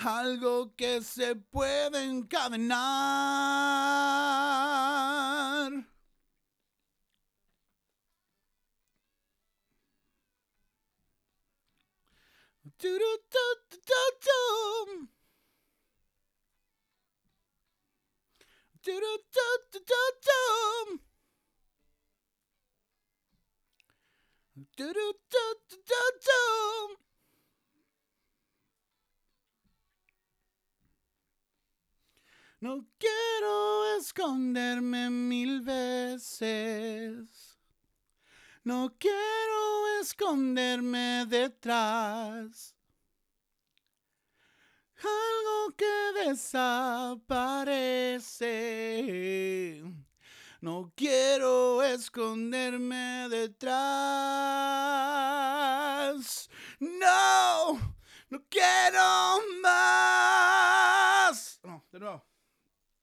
algo que se puede encadenar. Turutututum. Turutututum. Turutututum. No quiero esconderme 1000 veces. No quiero esconderme detrás. Algo que desaparece. No quiero esconderme detrás. No, no quiero más.